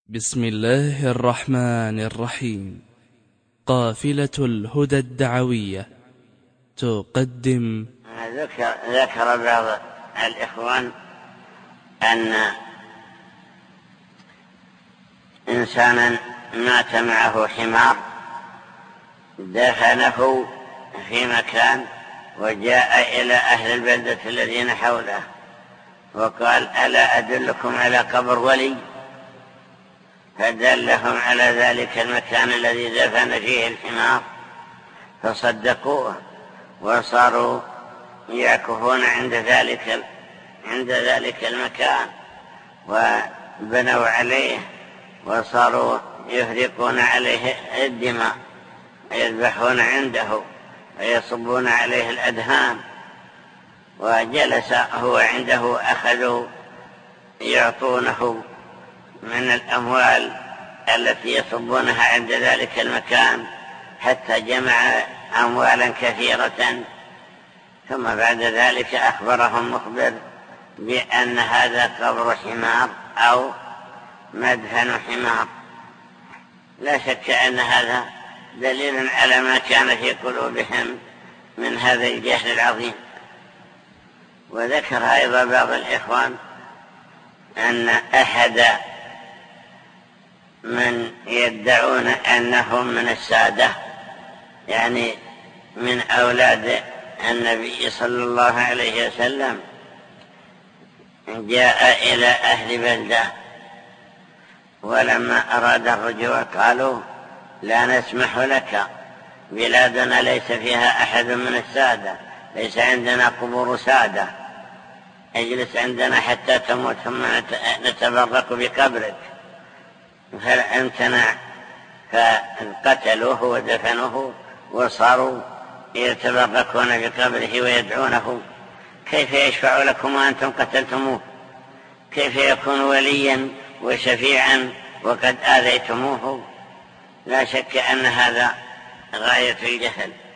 بسم الله الرحمن الرحيم. قافلة الهدى الدعوية تقدم. ذكر بعض الإخوان أن إنسانا مات معه حمار دفنه في مكان، وجاء إلى أهل البلدة الذين حوله وقال: ألا أدلكم على قبر ولي؟ فدلهم على ذلك المكان الذي دفن فيه الحمار، فصدقوه وصاروا يعكفون عند ذلك المكان، وبنوا عليه وصاروا يفرقون عليه الدماء، يذبحون عنده ويصبون عليه الأدهان. وجلس هو عنده، أخذوا يعطونه من الأموال التي يصبونها عند ذلك المكان حتى جمع أموالا كثيرة. ثم بعد ذلك أخبرهم مخبر بأن هذا قبر حمار أو مدفن حمار. لا شك أن هذا دليل على ما كان في قلوبهم من هذا الجهل العظيم. وذكر أيضا بعض الإخوان أن أحد من يدعون أنهم من السادة، يعني من أولاد النبي صلى الله عليه وسلم، جاء إلى أهل بلدة، ولما أراد الرجوع قالوا: لا نسمح لك، بلادنا ليس فيها أحد من السادة، ليس عندنا قبور سادة، اجلس عندنا حتى تموت ثم نتبرك بقبرك. فامتنع، فقتلوه ودفنوه وصاروا يتبركون بقبره ويدعونه: كيف يشفع لكم وأنتم قتلتموه؟ كيف يكون وليا وشفيعا وقد آذيتموه؟ لا شك أن هذا غاية الجهل.